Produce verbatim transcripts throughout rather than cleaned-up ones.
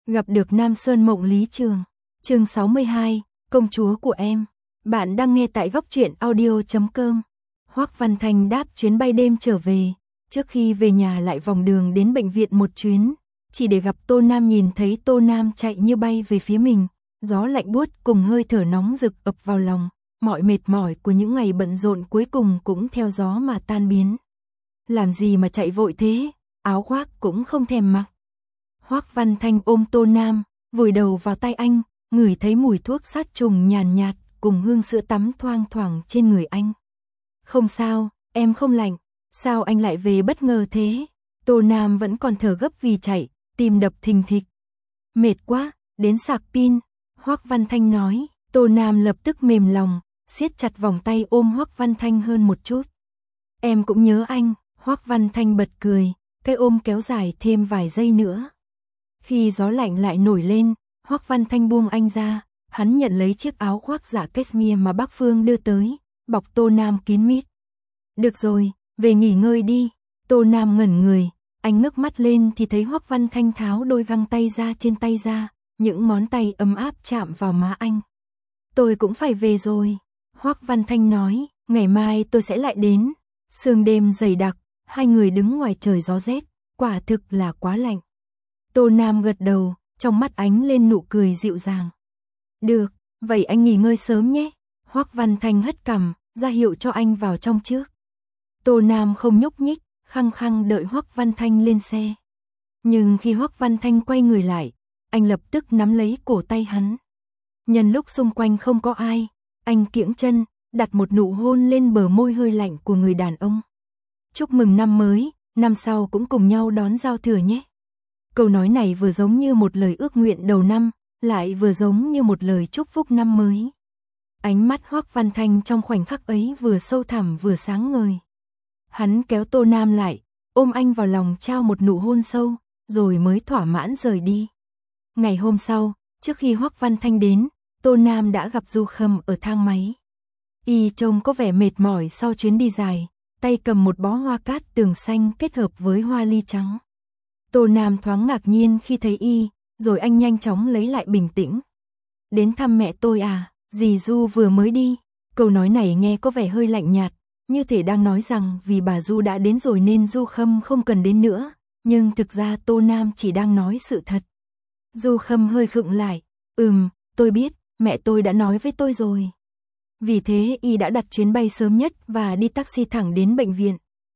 Gặp được Nam Sơn Mộng Lý Trường. Chương sáu mươi hai, công chúa của em. Bạn đang nghe tại góc truyện audio chấm com. Hoắc Văn Thanh đáp chuyến bay đêm trở về, trước khi về nhà lại vòng đường đến bệnh viện một chuyến, chỉ để gặp Tô Nam. Nhìn thấy Tô Nam chạy như bay về phía mình, gió lạnh buốt cùng hơi thở nóng rực ập vào lòng, mọi mệt mỏi của những ngày bận rộn cuối cùng cũng theo gió mà tan biến. Làm gì mà chạy vội thế, áo khoác cũng không thèm mặc. Hoắc Văn Thanh ôm Tô Nam, vùi đầu vào tay anh, ngửi thấy mùi thuốc sát trùng nhàn nhạt, cùng hương sữa tắm thoang thoảng trên người anh. Không sao, em không lạnh, sao anh lại về bất ngờ thế? Tô Nam vẫn còn thở gấp vì chạy, tim đập thình thịch. Mệt quá, đến sạc pin, Hoắc Văn Thanh nói. Tô Nam lập tức mềm lòng, siết chặt vòng tay ôm Hoắc Văn Thanh hơn một chút. Em cũng nhớ anh, Hoắc Văn Thanh bật cười, cái ôm kéo dài thêm vài giây nữa. Khi gió lạnh lại nổi lên, Hoắc Văn Thanh buông anh ra, hắn nhận lấy chiếc áo khoác giả cashmere mà bác Phương đưa tới, bọc Tô Nam kín mít. Được rồi, về nghỉ ngơi đi. Tô Nam ngẩn người, anh ngước mắt lên thì thấy Hoắc Văn Thanh tháo đôi găng tay ra trên tay ra, những ngón tay ấm áp chạm vào má anh. Tôi cũng phải về rồi, Hoắc Văn Thanh nói, ngày mai tôi sẽ lại đến. Sương đêm dày đặc, hai người đứng ngoài trời gió rét, quả thực là quá lạnh. Tô Nam gật đầu, trong mắt ánh lên nụ cười dịu dàng. Được, vậy anh nghỉ ngơi sớm nhé. Hoắc Văn Thanh hất cằm, ra hiệu cho anh vào trong trước. Tô Nam không nhúc nhích, khăng khăng đợi Hoắc Văn Thanh lên xe. Nhưng khi Hoắc Văn Thanh quay người lại, anh lập tức nắm lấy cổ tay hắn. Nhân lúc xung quanh không có ai, anh kiễng chân, đặt một nụ hôn lên bờ môi hơi lạnh của người đàn ông. Chúc mừng năm mới, năm sau cũng cùng nhau đón giao thừa nhé. Câu nói này vừa giống như một lời ước nguyện đầu năm, lại vừa giống như một lời chúc phúc năm mới. Ánh mắt Hoắc Văn Thanh trong khoảnh khắc ấy vừa sâu thẳm vừa sáng ngời. Hắn kéo Tô Nam lại, ôm anh vào lòng trao một nụ hôn sâu, rồi mới thỏa mãn rời đi. Ngày hôm sau, trước khi Hoắc Văn Thanh đến, Tô Nam đã gặp Du Khâm ở thang máy. Y trông có vẻ mệt mỏi sau chuyến đi dài, tay cầm một bó hoa cát tường xanh kết hợp với hoa ly trắng. Tô Nam thoáng ngạc nhiên khi thấy y, rồi anh nhanh chóng lấy lại bình tĩnh. Đến thăm mẹ tôi à, dì Du vừa mới đi. Câu nói này nghe có vẻ hơi lạnh nhạt, như thể đang nói rằng vì bà Du đã đến rồi nên Du Khâm không cần đến nữa, nhưng thực ra Tô Nam chỉ đang nói sự thật. Du Khâm hơi khựng lại, ừm, tôi biết, mẹ tôi đã nói với tôi rồi. Vì thế y đã đặt chuyến bay sớm nhất và đi taxi thẳng đến bệnh viện.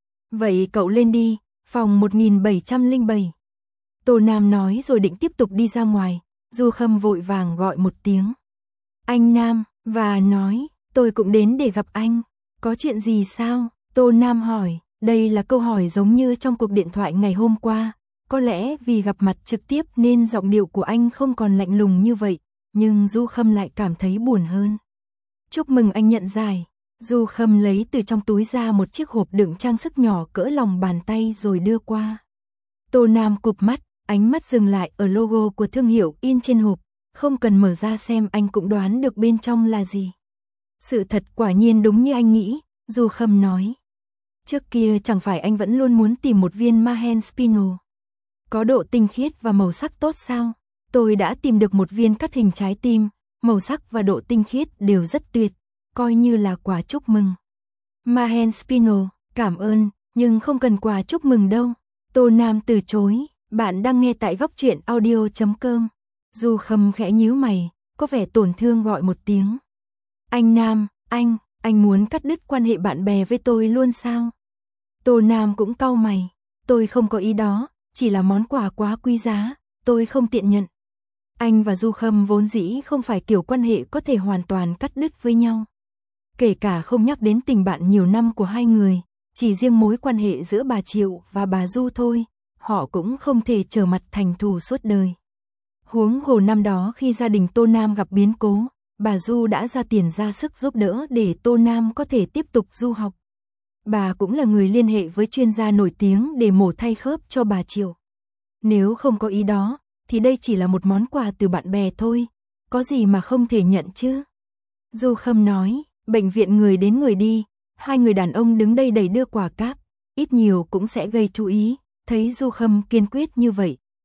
Vậy cậu lên đi, phòng một nghìn bảy trăm lẻ bảy. Tô Nam nói rồi định tiếp tục đi ra ngoài, Du Khâm vội vàng gọi một tiếng. Anh Nam, và nói, tôi cũng đến để gặp anh. Có chuyện gì sao? Tô Nam hỏi, đây là câu hỏi giống như trong cuộc điện thoại ngày hôm qua. Có lẽ vì gặp mặt trực tiếp nên giọng điệu của anh không còn lạnh lùng như vậy, nhưng Du Khâm lại cảm thấy buồn hơn. Chúc mừng anh nhận giải. Du Khâm lấy từ trong túi ra một chiếc hộp đựng trang sức nhỏ cỡ lòng bàn tay rồi đưa qua. Tô Nam cụp mắt, ánh mắt dừng lại ở logo của thương hiệu in trên hộp, không cần mở ra xem anh cũng đoán được bên trong là gì. Sự thật quả nhiên đúng như anh nghĩ, Du Khâm nói. Trước kia chẳng phải anh vẫn luôn muốn tìm một viên Mahen Spinel có độ tinh khiết và màu sắc tốt sao? Tôi đã tìm được một viên cắt hình trái tim, màu sắc và độ tinh khiết đều rất tuyệt, coi như là quà chúc mừng. Mahen Spinel, cảm ơn, nhưng không cần quà chúc mừng đâu. Tô Nam từ chối, bạn đang nghe tại góc truyện audio chấm com. Du Khâm khẽ nhíu mày, có vẻ tổn thương gọi một tiếng. Anh Nam, anh, anh muốn cắt đứt quan hệ bạn bè với tôi luôn sao? Tô Nam cũng cau mày, tôi không có ý đó, chỉ là món quà quá quý giá, tôi không tiện nhận. Anh và Du Khâm vốn dĩ không phải kiểu quan hệ có thể hoàn toàn cắt đứt với nhau. Kể cả không nhắc đến tình bạn nhiều năm của hai người, chỉ riêng mối quan hệ giữa bà Triệu và bà Du thôi, họ cũng không thể trở mặt thành thù suốt đời. Huống hồ năm đó khi gia đình Tô Nam gặp biến cố, bà Du đã ra tiền ra sức giúp đỡ để Tô Nam có thể tiếp tục du học. Bà cũng là người liên hệ với chuyên gia nổi tiếng để mổ thay khớp cho bà Triệu. Nếu không có ý đó, thì đây chỉ là một món quà từ bạn bè thôi, có gì mà không thể nhận chứ. Du Khâm nói, bệnh viện người đến người đi, hai người đàn ông đứng đây đẩy đưa quà cáp, ít nhiều cũng sẽ gây chú ý. Thấy Du Khâm kiên quyết như vậy,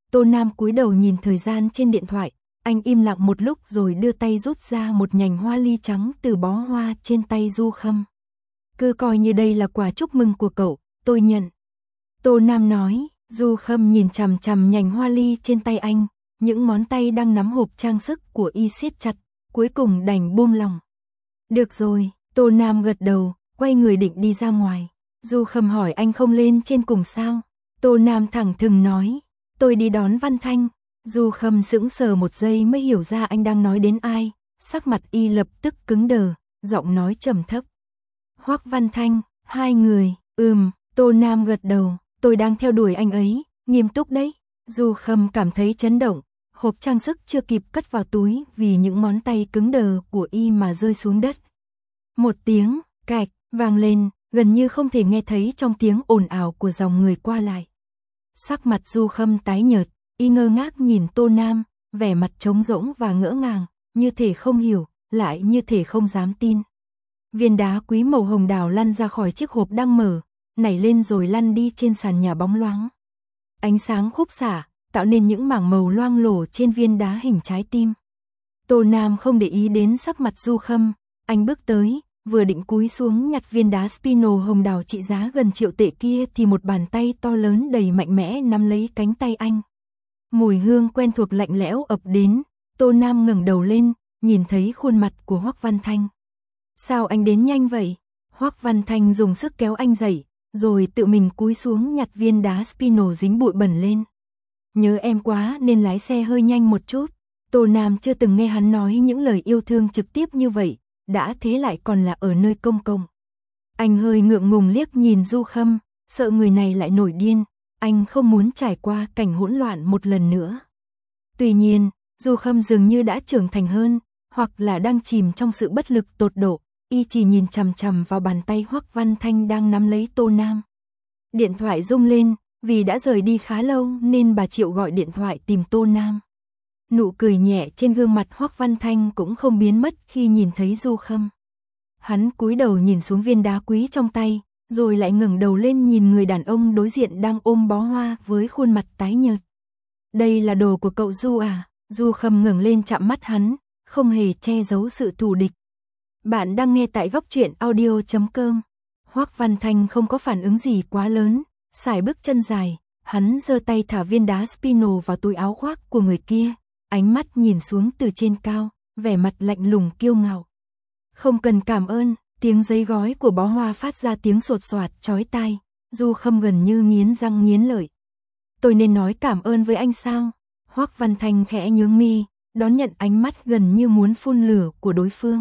Tô Nam cúi đầu nhìn thời gian trên điện thoại, anh im lặng một lúc rồi đưa tay rút ra một nhành hoa ly trắng từ bó hoa trên tay Du Khâm. Cứ coi như đây là quà chúc mừng của cậu, tôi nhận. Tô Nam nói. Du Khâm nhìn chằm chằm nhành hoa ly trên tay anh, những ngón tay đang nắm hộp trang sức của y siết chặt, cuối cùng đành buông lòng. Được rồi, Tô Nam gật đầu, quay người định đi ra ngoài. Du Khâm hỏi anh không lên trên cùng sao? Tô Nam thẳng thừng nói, tôi đi đón Văn Thanh. Du Khâm sững sờ một giây mới hiểu ra anh đang nói đến ai, sắc mặt y lập tức cứng đờ, giọng nói trầm thấp. Hoắc Văn Thanh, hai người, ừm, Tô Nam gật đầu, tôi đang theo đuổi anh ấy, nghiêm túc đấy. Du Khâm cảm thấy chấn động, hộp trang sức chưa kịp cất vào túi vì những ngón tay cứng đờ của y mà rơi xuống đất. Một tiếng, cạch, vang lên, gần như không thể nghe thấy trong tiếng ồn ào của dòng người qua lại. Sắc mặt Du Khâm tái nhợt, y ngơ ngác nhìn Tô Nam, vẻ mặt trống rỗng và ngỡ ngàng, như thể không hiểu, lại như thể không dám tin. Viên đá quý màu hồng đào lăn ra khỏi chiếc hộp đang mở, nảy lên rồi lăn đi trên sàn nhà bóng loáng. Ánh sáng khúc xạ, tạo nên những mảng màu loang lổ trên viên đá hình trái tim. Tô Nam không để ý đến sắc mặt Du Khâm, anh bước tới, vừa định cúi xuống nhặt viên đá Spino hồng đào trị giá gần triệu tệ kia thì một bàn tay to lớn đầy mạnh mẽ nắm lấy cánh tay anh. Mùi hương quen thuộc lạnh lẽo ập đến, Tô Nam ngẩng đầu lên, nhìn thấy khuôn mặt của Hoắc Văn Thanh. Sao anh đến nhanh vậy? Hoắc Văn Thanh dùng sức kéo anh dậy, rồi tự mình cúi xuống nhặt viên đá Spino dính bụi bẩn lên. Nhớ em quá nên lái xe hơi nhanh một chút. Tô Nam chưa từng nghe hắn nói những lời yêu thương trực tiếp như vậy, đã thế lại còn là ở nơi công cộng. Anh hơi ngượng ngùng liếc nhìn Du Khâm, sợ người này lại nổi điên, anh không muốn trải qua cảnh hỗn loạn một lần nữa. Tuy nhiên, Du Khâm dường như đã trưởng thành hơn, hoặc là đang chìm trong sự bất lực tột độ, y chỉ nhìn chằm chằm vào bàn tay Hoắc Văn Thanh đang nắm lấy Tô Nam. Điện thoại rung lên, vì đã rời đi khá lâu nên bà Triệu gọi điện thoại tìm Tô Nam. Nụ cười nhẹ trên gương mặt Hoắc Văn Thanh cũng không biến mất khi nhìn thấy Du Khâm. Hắn cúi đầu nhìn xuống viên đá quý trong tay, rồi lại ngẩng đầu lên nhìn người đàn ông đối diện đang ôm bó hoa với khuôn mặt tái nhợt. Đây là đồ của cậu Du à? Du Khâm ngẩng lên chạm mắt hắn, không hề che giấu sự thù địch. Bạn đang nghe tại góc truyện audio chấm com. Hoắc Văn Thanh không có phản ứng gì quá lớn, sải bước chân dài, hắn giơ tay thả viên đá Spino vào túi áo khoác của người kia, ánh mắt nhìn xuống từ trên cao, vẻ mặt lạnh lùng kiêu ngạo. Không cần cảm ơn, tiếng giấy gói của bó hoa phát ra tiếng sột soạt chói tai, Du Khâm gần như nghiến răng nghiến lợi. Tôi nên nói cảm ơn với anh sao? Hoắc Văn Thanh khẽ nhướng mi, đón nhận ánh mắt gần như muốn phun lửa của đối phương.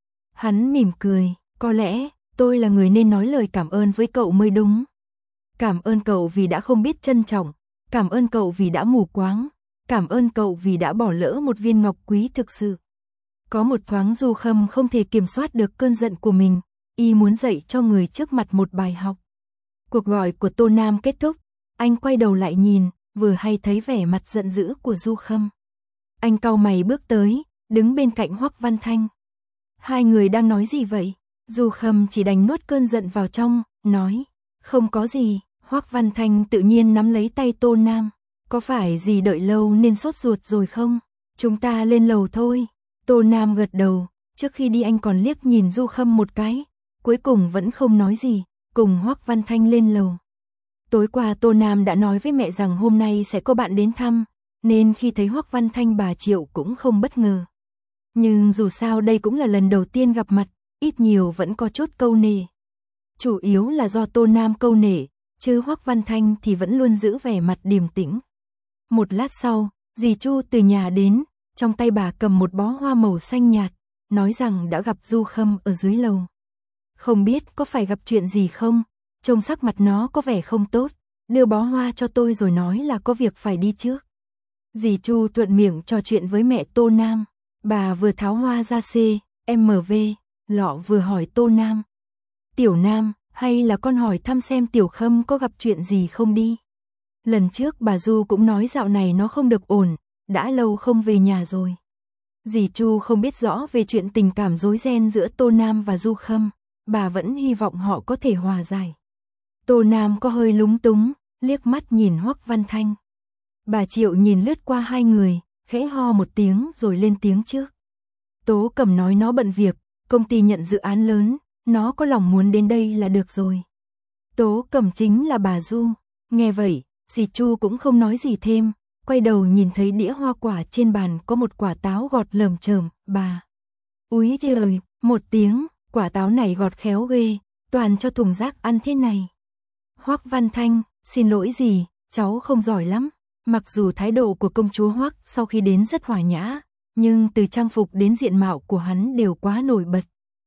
Hắn mỉm cười, có lẽ tôi là người nên nói lời cảm ơn với cậu mới đúng. Cảm ơn cậu vì đã không biết trân trọng, cảm ơn cậu vì đã mù quáng, cảm ơn cậu vì đã bỏ lỡ một viên ngọc quý thực sự. Có một thoáng Du Khâm không thể kiểm soát được cơn giận của mình, y muốn dạy cho người trước mặt một bài học. Cuộc gọi của Tô Nam kết thúc, anh quay đầu lại nhìn, vừa hay thấy vẻ mặt giận dữ của Du Khâm. Anh cau mày bước tới, đứng bên cạnh Hoắc Văn Thanh. Hai người đang nói gì vậy? Du Khâm chỉ đành nuốt cơn giận vào trong, nói, không có gì. Hoắc Văn Thanh tự nhiên nắm lấy tay Tô Nam. Có phải gì đợi lâu nên sốt ruột rồi không? Chúng ta lên lầu thôi. Tô Nam gật đầu, trước khi đi anh còn liếc nhìn Du Khâm một cái, cuối cùng vẫn không nói gì, cùng Hoắc Văn Thanh lên lầu. Tối qua Tô Nam đã nói với mẹ rằng hôm nay sẽ có bạn đến thăm, nên khi thấy Hoắc Văn Thanh bà Triệu cũng không bất ngờ. Nhưng dù sao đây cũng là lần đầu tiên gặp mặt, ít nhiều vẫn có chút câu nề. Chủ yếu là do Tô Nam câu nể, chứ Hoắc Văn Thanh thì vẫn luôn giữ vẻ mặt điềm tĩnh. Một lát sau, dì Chu từ nhà đến, trong tay bà cầm một bó hoa màu xanh nhạt, nói rằng đã gặp Du Khâm ở dưới lầu. Không biết có phải gặp chuyện gì không, trông sắc mặt nó có vẻ không tốt, đưa bó hoa cho tôi rồi nói là có việc phải đi trước. Dì Chu thuận miệng trò chuyện với mẹ Tô Nam, bà vừa tháo hoa ra C, M V, lọ vừa hỏi Tô Nam. Tiểu Nam, hay là con hỏi thăm xem Tiểu Khâm có gặp chuyện gì không đi? Lần trước bà Du cũng nói dạo này nó không được ổn, đã lâu không về nhà rồi. Dì Chu không biết rõ về chuyện tình cảm rối ren giữa Tô Nam và Du Khâm, bà vẫn hy vọng họ có thể hòa giải. Tô Nam có hơi lúng túng, liếc mắt nhìn Hoắc Văn Thanh. Bà Triệu nhìn lướt qua hai người, khẽ ho một tiếng rồi lên tiếng trước. Tố Cẩm nói nó bận việc, công ty nhận dự án lớn, nó có lòng muốn đến đây là được rồi. Tố Cẩm chính là bà Du. Nghe vậy, dì Chu cũng không nói gì thêm, quay đầu nhìn thấy đĩa hoa quả trên bàn có một quả táo gọt lởm chởm, bà. Úi giời, một tiếng, quả táo này gọt khéo ghê, toàn cho thùng rác ăn thế này. Hoắc Văn Thanh, xin lỗi dì, cháu không giỏi lắm. Mặc dù thái độ của công chúa Hoắc sau khi đến rất hòa nhã, nhưng từ trang phục đến diện mạo của hắn đều quá nổi bật.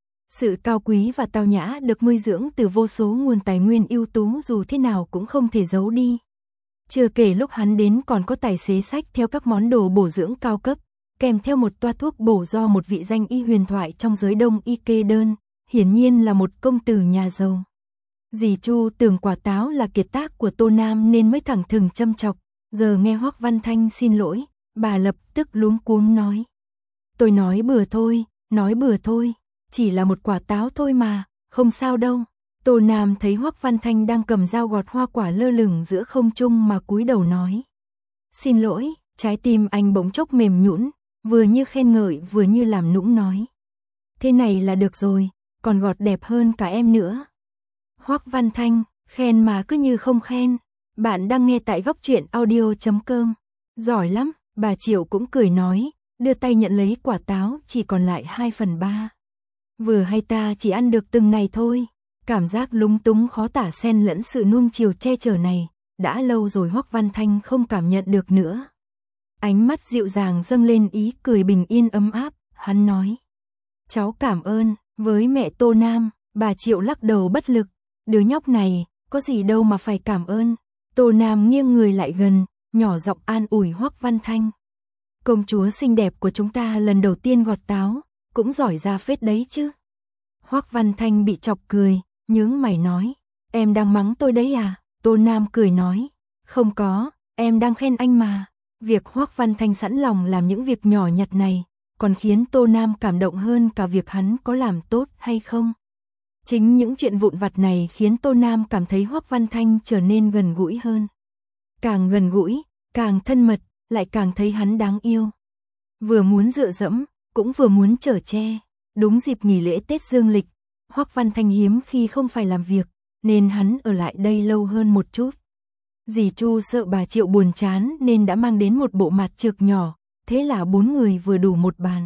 Sự cao quý và tao nhã được nuôi dưỡng từ vô số nguồn tài nguyên ưu tú dù thế nào cũng không thể giấu đi. Chưa kể lúc hắn đến còn có tài xế xách theo các món đồ bổ dưỡng cao cấp, kèm theo một toa thuốc bổ do một vị danh y huyền thoại trong giới đông y kê đơn, hiển nhiên là một công tử nhà giàu. Dì Chu tưởng quả táo là kiệt tác của Tô Nam nên mới thẳng thừng châm chọc, giờ nghe Hoắc Văn Thanh xin lỗi, bà lập tức luống cuống nói. Tôi nói bừa thôi, nói bừa thôi, chỉ là một quả táo thôi mà, không sao đâu. Tô Nam thấy Hoắc Văn Thanh đang cầm dao gọt hoa quả lơ lửng giữa không trung mà cúi đầu nói. Xin lỗi, trái tim anh bỗng chốc mềm nhũn, vừa như khen ngợi vừa như làm nũng nói. Thế này là được rồi, còn gọt đẹp hơn cả em nữa. Hoắc Văn Thanh, khen mà cứ như không khen. Bạn đang nghe tại góc truyện audio chấm com. Giỏi lắm, bà Triệu cũng cười nói, đưa tay nhận lấy quả táo chỉ còn lại hai phần ba. Vừa hay ta chỉ ăn được từng này thôi. Cảm giác lúng túng khó tả xen lẫn sự nuông chiều che chở này, đã lâu rồi Hoắc Văn Thanh không cảm nhận được nữa. Ánh mắt dịu dàng dâng lên ý cười bình yên ấm áp, hắn nói. Cháu cảm ơn, với mẹ Tô Nam, bà Triệu lắc đầu bất lực. Đứa nhóc này, có gì đâu mà phải cảm ơn. Tô Nam nghiêng người lại gần, nhỏ giọng an ủi Hoắc Văn Thanh. Công chúa xinh đẹp của chúng ta lần đầu tiên gọt táo, cũng giỏi ra phết đấy chứ. Hoắc Văn Thanh bị chọc cười, nhướng mày nói, em đang mắng tôi đấy à? Tô Nam cười nói, không có, em đang khen anh mà. Việc Hoắc Văn Thanh sẵn lòng làm những việc nhỏ nhặt này, còn khiến Tô Nam cảm động hơn cả việc hắn có làm tốt hay không. Chính những chuyện vụn vặt này khiến Tô Nam cảm thấy Hoắc Văn Thanh trở nên gần gũi hơn. Càng gần gũi, càng thân mật, lại càng thấy hắn đáng yêu. Vừa muốn dựa dẫm, cũng vừa muốn chở che. Đúng dịp nghỉ lễ Tết Dương lịch, Hoắc Văn Thanh hiếm khi không phải làm việc, nên hắn ở lại đây lâu hơn một chút. Dì Chu sợ bà Triệu buồn chán nên đã mang đến một bộ mạt trược nhỏ, thế là bốn người vừa đủ một bàn.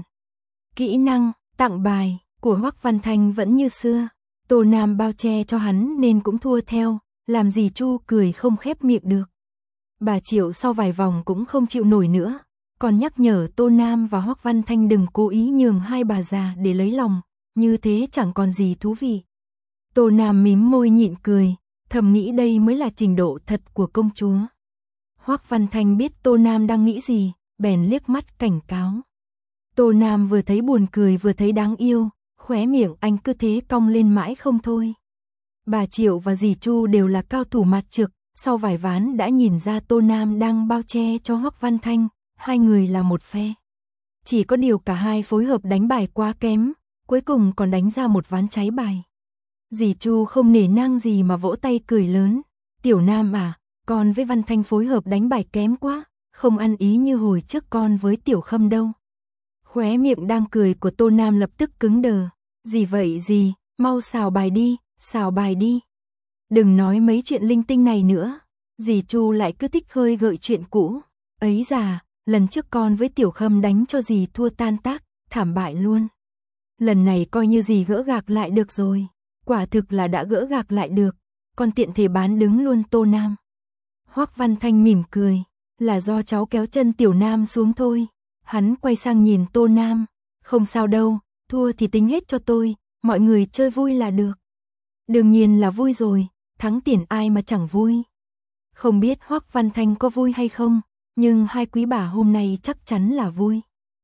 Kỹ năng, tặng bài của Hoắc Văn Thanh vẫn như xưa. Tô Nam bao che cho hắn nên cũng thua theo, làm dì Chu cười không khép miệng được. Bà Triệu sau vài vòng cũng không chịu nổi nữa, còn nhắc nhở Tô Nam và Hoắc Văn Thanh đừng cố ý nhường hai bà già để lấy lòng, như thế chẳng còn gì thú vị. Tô Nam mím môi nhịn cười, thầm nghĩ đây mới là trình độ thật của công chúa. Hoắc Văn Thanh biết Tô Nam đang nghĩ gì, bèn liếc mắt cảnh cáo. Tô Nam vừa thấy buồn cười vừa thấy đáng yêu, khóe miệng anh cứ thế cong lên mãi không thôi. Bà Triệu và dì Chu đều là cao thủ mạt trược, sau vài ván đã nhìn ra Tô Nam đang bao che cho Hoắc Văn Thanh, hai người là một phe. Chỉ có điều cả hai phối hợp đánh bài quá kém, cuối cùng còn đánh ra một ván cháy bài. Dì Chu không nể nang gì mà vỗ tay cười lớn, Tiểu Nam à, con với Văn Thanh phối hợp đánh bài kém quá, không ăn ý như hồi trước con với Tiểu Khâm đâu. Khóe miệng đang cười của Tô Nam lập tức cứng đờ, gì vậy gì, mau xào bài đi, xào bài đi. Đừng nói mấy chuyện linh tinh này nữa, dì Chu lại cứ thích khơi gợi chuyện cũ. Ấy già, lần trước con với Tiểu Khâm đánh cho dì thua tan tác, thảm bại luôn. Lần này coi như dì gỡ gạc lại được rồi, quả thực là đã gỡ gạc lại được, con tiện thể bán đứng luôn Tô Nam. Hoắc Văn Thanh mỉm cười, là do cháu kéo chân Tiểu Nam xuống thôi. Hắn quay sang nhìn Tô Nam, không sao đâu, thua thì tính hết cho tôi, mọi người chơi vui là được. Đương nhiên là vui rồi, thắng tiền ai mà chẳng vui. Không biết Hoắc Văn Thanh có vui hay không, nhưng hai quý bà hôm nay chắc chắn là vui.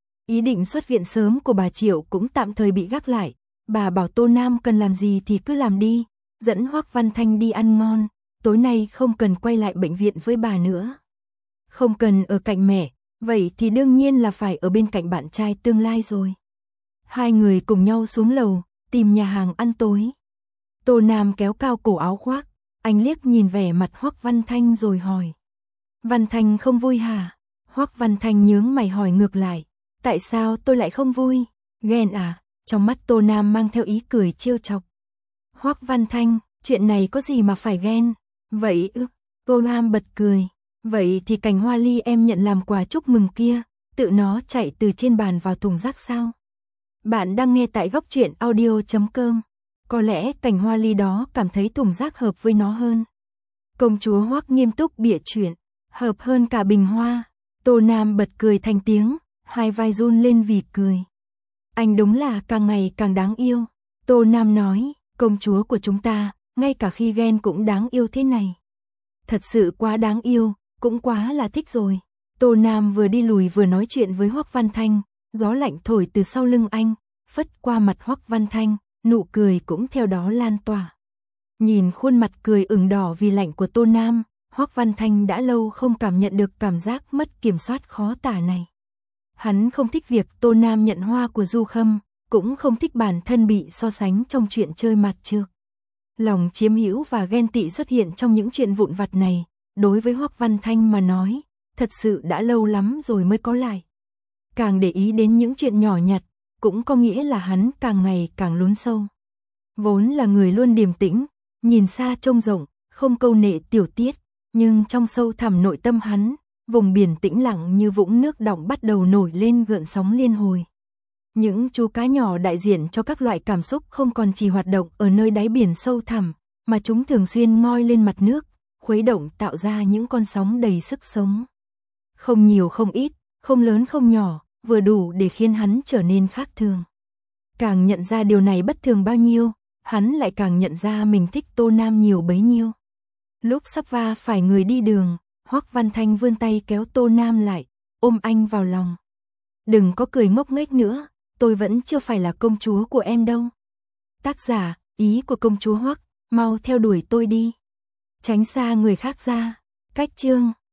Ý định xuất viện sớm của bà Triệu cũng tạm thời bị gác lại, bà bảo Tô Nam cần làm gì thì cứ làm đi, dẫn Hoắc Văn Thanh đi ăn ngon, tối nay không cần quay lại bệnh viện với bà nữa. Không cần ở cạnh mẹ, vậy thì đương nhiên là phải ở bên cạnh bạn trai tương lai rồi. Hai người cùng nhau xuống lầu, tìm nhà hàng ăn tối. Tô Nam kéo cao cổ áo khoác, anh liếc nhìn vẻ mặt Hoắc Văn Thanh rồi hỏi. Văn Thanh không vui hả? Hoắc Văn Thanh nhướng mày hỏi ngược lại. Tại sao tôi lại không vui? Ghen à? Trong mắt Tô Nam mang theo ý cười trêu chọc. Hoắc Văn Thanh, chuyện này có gì mà phải ghen? Vậy ư? Tô Nam bật cười. Vậy thì cành hoa ly em nhận làm quà chúc mừng kia, tự nó chạy từ trên bàn vào thùng rác sao? Bạn đang nghe tại góc truyện audio chấm com. Có lẽ cành hoa ly đó cảm thấy thùng rác hợp với nó hơn. Công chúa Hoắc nghiêm túc bịa chuyện, hợp hơn cả bình hoa. Tô Nam bật cười thành tiếng, hai vai run lên vì cười. Anh đúng là càng ngày càng đáng yêu. Tô Nam nói, công chúa của chúng ta, ngay cả khi ghen cũng đáng yêu thế này. Thật sự quá đáng yêu, cũng quá là thích rồi. Tô Nam vừa đi lùi vừa nói chuyện với Hoắc Văn Thanh, gió lạnh thổi từ sau lưng anh, phất qua mặt Hoắc Văn Thanh, nụ cười cũng theo đó lan tỏa. Nhìn khuôn mặt cười ửng đỏ vì lạnh của Tô Nam, Hoắc Văn Thanh đã lâu không cảm nhận được cảm giác mất kiểm soát khó tả này. Hắn không thích việc Tô Nam nhận hoa của Du Khâm, cũng không thích bản thân bị so sánh trong chuyện chơi mặt trược. Lòng chiếm hữu và ghen tị xuất hiện trong những chuyện vụn vặt này, đối với Hoắc Văn Thanh mà nói, thật sự đã lâu lắm rồi mới có lại. Càng để ý đến những chuyện nhỏ nhặt, cũng có nghĩa là hắn càng ngày càng lún sâu. Vốn là người luôn điềm tĩnh, nhìn xa trông rộng, không câu nệ tiểu tiết, nhưng trong sâu thẳm nội tâm hắn, vùng biển tĩnh lặng như vũng nước đọng bắt đầu nổi lên gợn sóng liên hồi. Những chú cá nhỏ đại diện cho các loại cảm xúc không còn chỉ hoạt động ở nơi đáy biển sâu thẳm, mà chúng thường xuyên ngoi lên mặt nước, khuấy động tạo ra những con sóng đầy sức sống. Không nhiều không ít, không lớn không nhỏ, vừa đủ để khiến hắn trở nên khác thường. Càng nhận ra điều này bất thường bao nhiêu, hắn lại càng nhận ra mình thích Tô Nam nhiều bấy nhiêu. Lúc sắp va phải người đi đường, Hoắc Văn Thanh vươn tay kéo Tô Nam lại, ôm anh vào lòng. Đừng có cười ngốc nghếch nữa, tôi vẫn chưa phải là công chúa của em đâu. Tác giả, ý của công chúa Hoắc, mau theo đuổi tôi đi. Tránh xa người khác ra. Cách chương